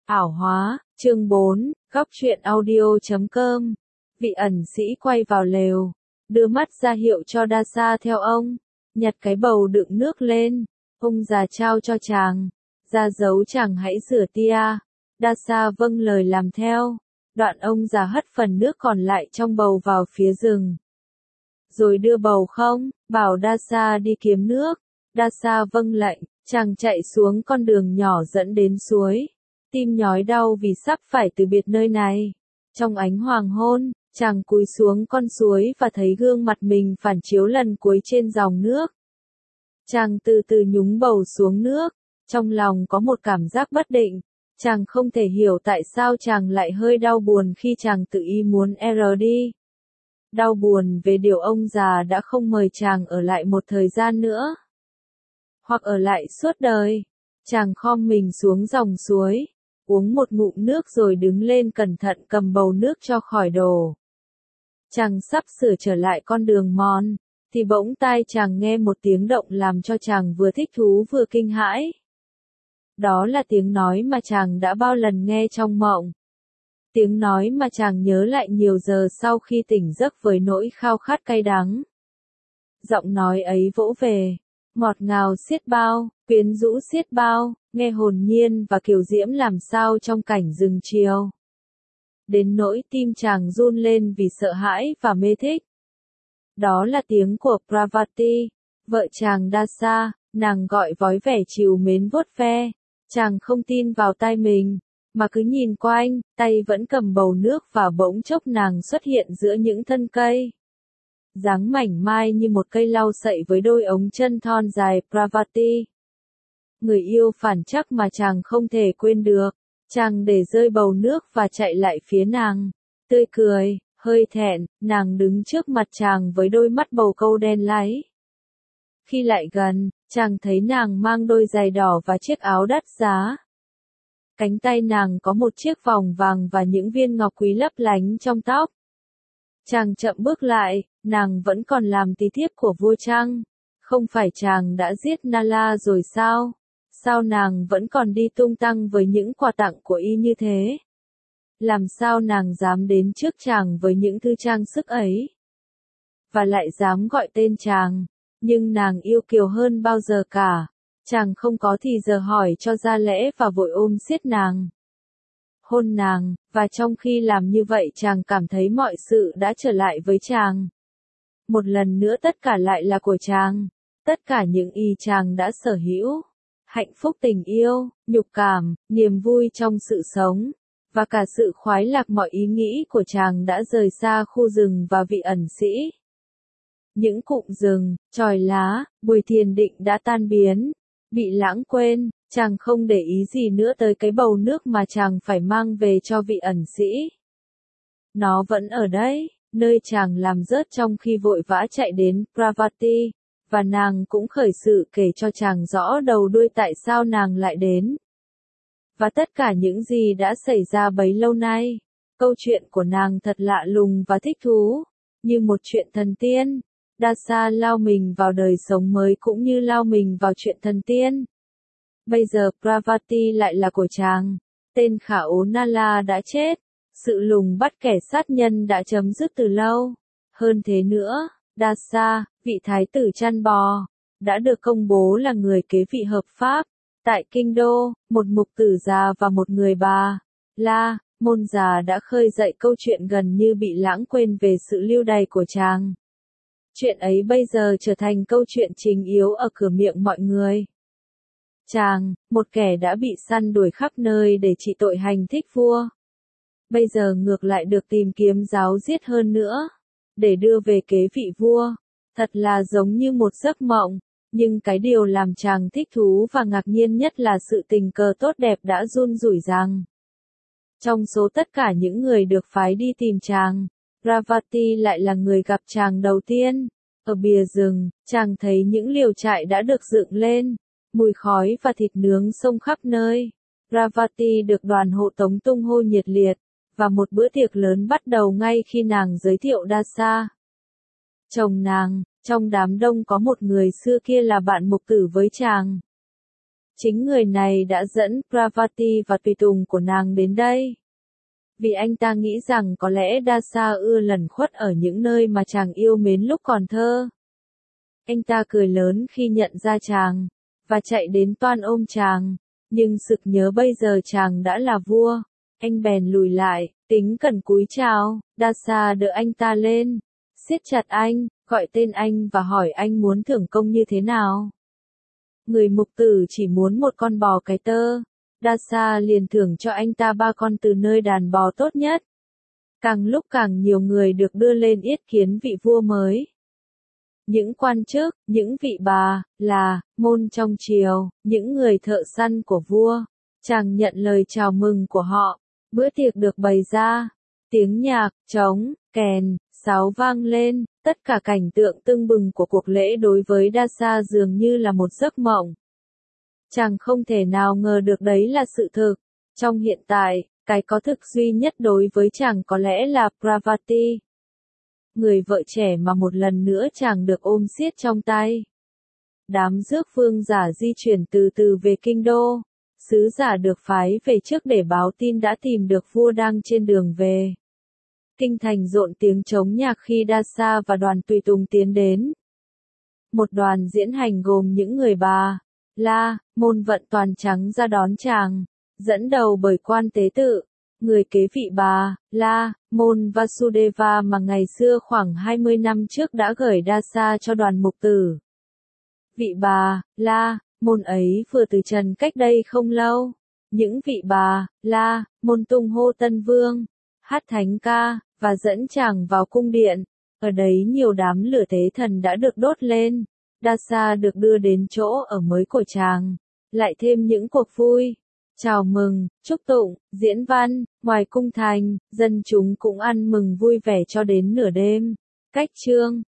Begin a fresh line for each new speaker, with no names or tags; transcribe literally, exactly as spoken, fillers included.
Ảo hóa, chương bốn, góc truyện audio chấm com. Vị ẩn sĩ quay vào lều, đưa mắt ra hiệu cho Đa theo ông, nhặt cái bầu đựng nước lên, ông già trao cho chàng, ra dấu chàng hãy rửa tia. Đa vâng lời làm theo, đoạn ông già hất phần nước còn lại trong bầu vào phía rừng. Rồi đưa bầu không, bảo Đa đi kiếm nước. Đa vâng lệnh, chàng chạy xuống con đường nhỏ dẫn đến suối. Tim nhói đau vì sắp phải từ biệt nơi này. Trong ánh hoàng hôn, chàng cúi xuống con suối và thấy gương mặt mình phản chiếu lần cuối trên dòng nước. Chàng từ từ nhúng bầu xuống nước, trong lòng có một cảm giác bất định. Chàng không thể hiểu tại sao chàng lại hơi đau buồn khi chàng tự ý muốn R đi. Đau buồn về điều ông già đã không mời chàng ở lại một thời gian nữa. Hoặc ở lại suốt đời. Chàng khom mình xuống dòng suối, uống một ngụm nước rồi đứng lên cẩn thận cầm bầu nước cho khỏi đổ. Chàng sắp sửa trở lại con đường mòn, thì bỗng tai chàng nghe một tiếng động làm cho chàng vừa thích thú vừa kinh hãi. Đó là tiếng nói mà chàng đã bao lần nghe trong mộng. Tiếng nói mà chàng nhớ lại nhiều giờ sau khi tỉnh giấc với nỗi khao khát cay đắng. Giọng nói ấy vỗ về, ngọt ngào xiết bao, quyến rũ xiết bao, nghe hồn nhiên và kiều diễm làm sao trong cảnh rừng chiều. Đến nỗi tim chàng run lên vì sợ hãi và mê thích. Đó là tiếng của Parvati, vợ chàng Đa, nàng gọi vói vẻ trìu mến vuốt ve. Chàng không tin vào tai mình, mà cứ nhìn quanh, tay vẫn cầm bầu nước và bỗng chốc nàng xuất hiện giữa những thân cây. Dáng mảnh mai như một cây lau sậy với đôi ống chân thon dài Parvati. Người yêu phản chắc mà chàng không thể quên được. Chàng để rơi bầu nước và chạy lại phía nàng. Tươi cười, hơi thẹn, nàng đứng trước mặt chàng với đôi mắt bầu câu đen láy. Khi lại gần, chàng thấy nàng mang đôi giày đỏ và chiếc áo đắt giá. Cánh tay nàng có một chiếc vòng vàng và những viên ngọc quý lấp lánh trong tóc. Chàng chậm bước lại, nàng vẫn còn làm tỳ thiếp của vua Trăng. Không phải chàng đã giết Nala rồi sao? Sao nàng vẫn còn đi tung tăng với những quà tặng của y như thế? Làm sao nàng dám đến trước chàng với những thư trang sức ấy? Và lại dám gọi tên chàng, nhưng nàng yêu kiều hơn bao giờ cả. Chàng không có thì giờ hỏi cho ra lẽ và vội ôm siết nàng. Hôn nàng, và trong khi làm như vậy chàng cảm thấy mọi sự đã trở lại với chàng. Một lần nữa tất cả lại là của chàng. Tất cả những y chàng đã sở hữu. Hạnh phúc tình yêu, nhục cảm, niềm vui trong sự sống, và cả sự khoái lạc mọi ý nghĩ của chàng đã rời xa khu rừng và vị ẩn sĩ. Những cụm rừng, chòi lá, bụi thiền định đã tan biến, bị lãng quên, chàng không để ý gì nữa tới cái bầu nước mà chàng phải mang về cho vị ẩn sĩ. Nó vẫn ở đấy, nơi chàng làm rớt trong khi vội vã chạy đến Parvati. Và nàng cũng khởi sự kể cho chàng rõ đầu đuôi tại sao nàng lại đến. Và tất cả những gì đã xảy ra bấy lâu nay. Câu chuyện của nàng thật lạ lùng và thích thú. Như một chuyện thần tiên. Đa lao mình vào đời sống mới cũng như lao mình vào chuyện thần tiên. Bây giờ Parvati lại là của chàng. Tên khả ố Nala đã chết. Sự lùng bắt kẻ sát nhân đã chấm dứt từ lâu. Hơn thế nữa, Đa, vị thái tử chăn bò, đã được công bố là người kế vị hợp pháp. Tại kinh đô, một mục tử già và một người bà, La, môn già đã khơi dậy câu chuyện gần như bị lãng quên về sự lưu đày của chàng. Chuyện ấy bây giờ trở thành câu chuyện chính yếu ở cửa miệng mọi người. Chàng, một kẻ đã bị săn đuổi khắp nơi để trị tội hành thích vua. Bây giờ ngược lại được tìm kiếm giáo giết hơn nữa, để đưa về kế vị vua. Thật là giống như một giấc mộng, nhưng cái điều làm chàng thích thú và ngạc nhiên nhất là sự tình cờ tốt đẹp đã run rủi rằng. Trong số tất cả những người được phái đi tìm chàng, Parvati lại là người gặp chàng đầu tiên. Ở bìa rừng, chàng thấy những liều trại đã được dựng lên, mùi khói và thịt nướng xông khắp nơi. Parvati được đoàn hộ tống tung hô nhiệt liệt, và một bữa tiệc lớn bắt đầu ngay khi nàng giới thiệu Đa. Chồng nàng, trong đám đông có một người xưa kia là bạn mục tử với chàng. Chính người này đã dẫn Parvati và tùy tùng của nàng đến đây. Vì anh ta nghĩ rằng có lẽ Dasa ưa lẩn khuất ở những nơi mà chàng yêu mến lúc còn thơ. Anh ta cười lớn khi nhận ra chàng, và chạy đến toan ôm chàng, nhưng sực nhớ bây giờ chàng đã là vua. Anh bèn lùi lại, tính cần cúi chào. Dasa đỡ anh ta lên, siết chặt anh, gọi tên anh và hỏi anh muốn thưởng công như thế nào. Người mục tử chỉ muốn một con bò cái tơ. Dasa liền thưởng cho anh ta ba con từ nơi đàn bò tốt nhất. Càng lúc càng nhiều người được đưa lên yết kiến vị vua mới. Những quan chức, những vị bà, là, môn trong triều, những người thợ săn của vua. Chàng nhận lời chào mừng của họ. Bữa tiệc được bày ra. Tiếng nhạc, trống, kèn, sáo vang lên. Tất cả cảnh tượng tưng bừng của cuộc lễ đối với Dasa dường như là một giấc mộng. Chàng không thể nào ngờ được đấy là sự thực. Trong hiện tại, cái có thực duy nhất đối với chàng có lẽ là Parvati. Người vợ trẻ mà một lần nữa chàng được ôm siết trong tay. Đám rước vương giả di chuyển từ từ về kinh đô. Sứ giả được phái về trước để báo tin đã tìm được vua đang trên đường về. Kinh thành rộn tiếng trống nhạc khi Dasa và đoàn tùy tùng tiến đến. Một đoàn diễn hành gồm những người bà, la, môn vận toàn trắng ra đón chàng, dẫn đầu bởi quan tế tự, người kế vị bà, la, môn Vasudeva mà ngày xưa khoảng hai mươi năm trước đã gửi Dasa cho đoàn mục tử. Vị bà, la, môn ấy vừa từ trần cách đây không lâu. Những vị bà, la, môn tung hô Tân Vương, hát thánh ca, và dẫn chàng vào cung điện. Ở đấy nhiều đám lửa tế thần đã được đốt lên. Dasa được đưa đến chỗ ở mới của chàng. Lại thêm những cuộc vui, chào mừng, chúc tụng, diễn văn, ngoài cung thành, dân chúng cũng ăn mừng vui vẻ cho đến nửa đêm. Cách chương